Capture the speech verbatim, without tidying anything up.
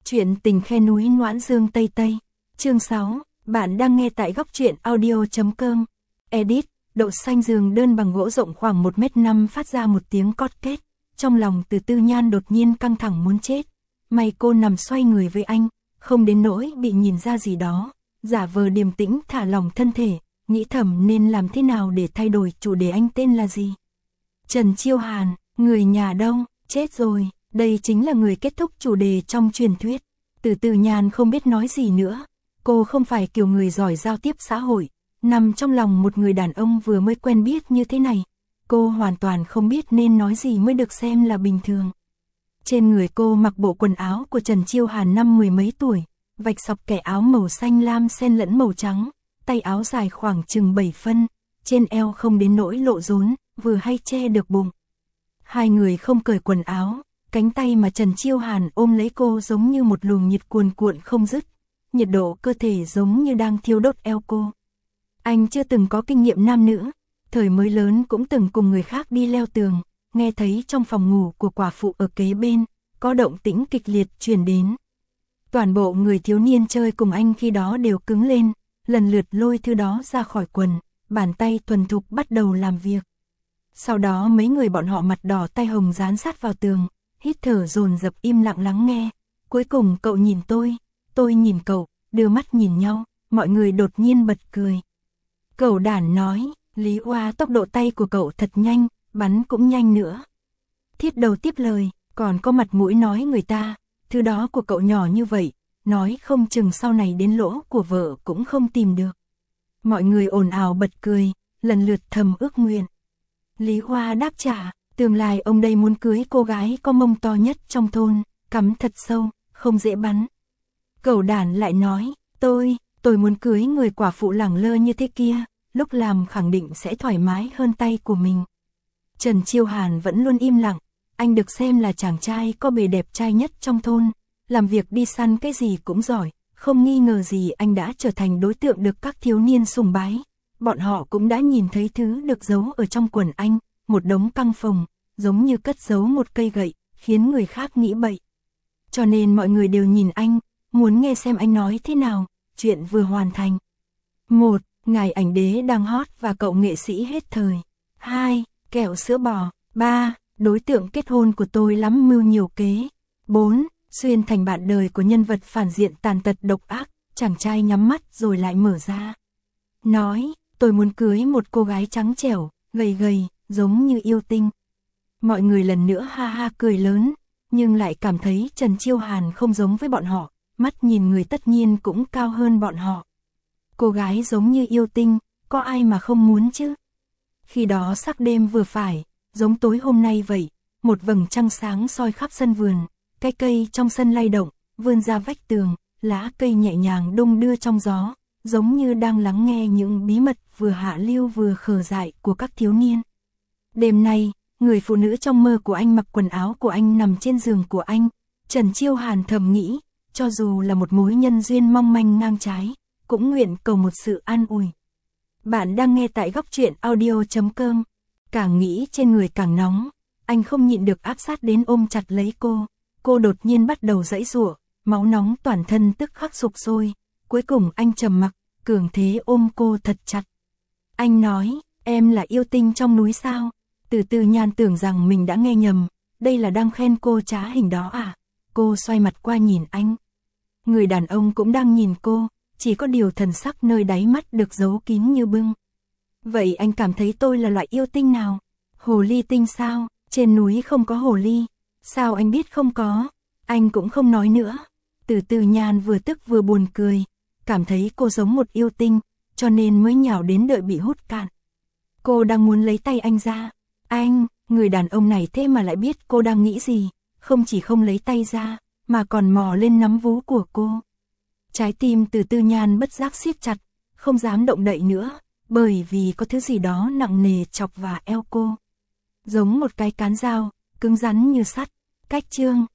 Chuyện tình khe núi Noãn Dương Tây Tây. Chương sáu, bạn đang nghe tại góc truyện audio chấm com. Edit, đậu xanh giường đơn bằng gỗ rộng khoảng một mét năm phát ra một tiếng cót két. Trong lòng Từ Tư Nhan đột nhiên căng thẳng muốn chết. May cô nằm xoay người với anh, không đến nỗi bị nhìn ra gì đó. Giả vờ điềm tĩnh thả lỏng thân thể, nghĩ thầm nên làm thế nào để thay đổi chủ đề. Anh tên là gì? Trần Chiêu Hàn, người nhà đâu? Chết rồi. Đây chính là người kết thúc chủ đề trong truyền thuyết. Từ Tư Nhan không biết nói gì nữa. Cô không phải kiểu người giỏi giao tiếp xã hội. Nằm trong lòng một người đàn ông vừa mới quen biết như thế này. Cô hoàn toàn không biết nên nói gì mới được xem là bình thường. Trên người cô mặc bộ quần áo của Trần Chiêu Hàn năm mười mấy tuổi. Vạch sọc kẻ áo màu xanh lam xen lẫn màu trắng. Tay áo dài khoảng chừng bảy phân. Trên eo không đến nỗi lộ rốn, vừa hay che được bụng. Hai người không cởi quần áo. Cánh tay mà Trần Chiêu Hàn ôm lấy cô giống như một luồng nhiệt cuồn cuộn không dứt, nhiệt độ cơ thể giống như đang thiêu đốt eo cô. Anh chưa từng có kinh nghiệm nam nữ, thời mới lớn cũng từng cùng người khác đi leo tường, nghe thấy trong phòng ngủ của quả phụ ở kế bên, có động tĩnh kịch liệt truyền đến. Toàn bộ người thiếu niên chơi cùng anh khi đó đều cứng lên, lần lượt lôi thứ đó ra khỏi quần, bàn tay thuần thục bắt đầu làm việc. Sau đó mấy người bọn họ mặt đỏ tay hồng dán sát vào tường, hít thở dồn dập im lặng lắng nghe. Cuối cùng cậu nhìn tôi, tôi nhìn cậu, đưa mắt nhìn nhau, mọi người đột nhiên bật cười. Cậu đản nói, Lý Oa tốc độ tay của cậu thật nhanh, bắn cũng nhanh nữa. Thiết Đầu tiếp lời, còn có mặt mũi nói người ta, thứ đó của cậu nhỏ như vậy, nói không chừng sau này đến lỗ của vợ cũng không tìm được. Mọi người ồn ào bật cười, lần lượt thầm ước nguyện. Lý Oa đáp trả, tương lai ông đây muốn cưới cô gái có mông to nhất trong thôn, cắm thật sâu, không dễ bắn. Cẩu đản lại nói, tôi, tôi muốn cưới người quả phụ lẳng lơ như thế kia, lúc làm khẳng định sẽ thoải mái hơn tay của mình. Trần Chiêu Hàn vẫn luôn im lặng, anh được xem là chàng trai có bề đẹp trai nhất trong thôn, làm việc đi săn cái gì cũng giỏi, không nghi ngờ gì anh đã trở thành đối tượng được các thiếu niên sùng bái. Bọn họ cũng đã nhìn thấy thứ được giấu ở trong quần anh, một đống căng phồng, giống như cất giấu một cây gậy, khiến người khác nghĩ bậy. Cho nên mọi người đều nhìn anh, muốn nghe xem anh nói thế nào, chuyện vừa hoàn thành. Một, ngài ảnh đế đang hot và cậu nghệ sĩ hết thời. Hai, kẹo sữa bò. Ba, đối tượng kết hôn của tôi lắm mưu nhiều kế. Bốn, xuyên thành bạn đời của nhân vật phản diện tàn tật độc ác, chàng trai nhắm mắt rồi lại mở ra. Nói, tôi muốn cưới một cô gái trắng trẻo, gầy gầy, giống như yêu tinh. Mọi người lần nữa ha ha cười lớn, nhưng lại cảm thấy Trần Chiêu Hàn không giống với bọn họ, mắt nhìn người tất nhiên cũng cao hơn bọn họ. Cô gái giống như yêu tinh, có ai mà không muốn chứ? Khi đó sắc đêm vừa phải, giống tối hôm nay vậy, một vầng trăng sáng soi khắp sân vườn, cái cây trong sân lay động, vươn ra vách tường, lá cây nhẹ nhàng đung đưa trong gió, giống như đang lắng nghe những bí mật vừa hạ lưu vừa khờ dại của các thiếu niên. Đêm nay, người phụ nữ trong mơ của anh mặc quần áo của anh nằm trên giường của anh. Trần Chiêu Hàn thầm nghĩ, cho dù là một mối nhân duyên mong manh ngang trái, cũng nguyện cầu một sự an ủi. Bạn đang nghe tại góc truyện audio chấm com. Càng nghĩ trên người càng nóng, anh không nhịn được áp sát đến ôm chặt lấy cô. Cô đột nhiên bắt đầu giãy giụa, máu nóng toàn thân tức khắc sục sôi. Cuối cùng anh trầm mặc, cường thế ôm cô thật chặt. Anh nói, em là yêu tinh trong núi sao? Từ Tư Nhan tưởng rằng mình đã nghe nhầm, đây là đang khen cô trá hình đó à? Cô xoay mặt qua nhìn anh. Người đàn ông cũng đang nhìn cô, chỉ có điều thần sắc nơi đáy mắt được giấu kín như bưng. Vậy anh cảm thấy tôi là loại yêu tinh nào? Hồ ly tinh sao? Trên núi không có hồ ly. Sao anh biết không có? Anh cũng không nói nữa. Từ Tư Nhan vừa tức vừa buồn cười, cảm thấy cô giống một yêu tinh, cho nên mới nhào đến đợi bị hút cạn. Cô đang muốn lấy tay anh ra. Anh, người đàn ông này thế mà lại biết cô đang nghĩ gì, không chỉ không lấy tay ra, mà còn mò lên nắm vú của cô. Trái tim Từ Tư Nhan bất giác siết chặt, không dám động đậy nữa, bởi vì có thứ gì đó nặng nề chọc vào eo cô. Giống một cái cán dao, cứng rắn như sắt. Cách chương,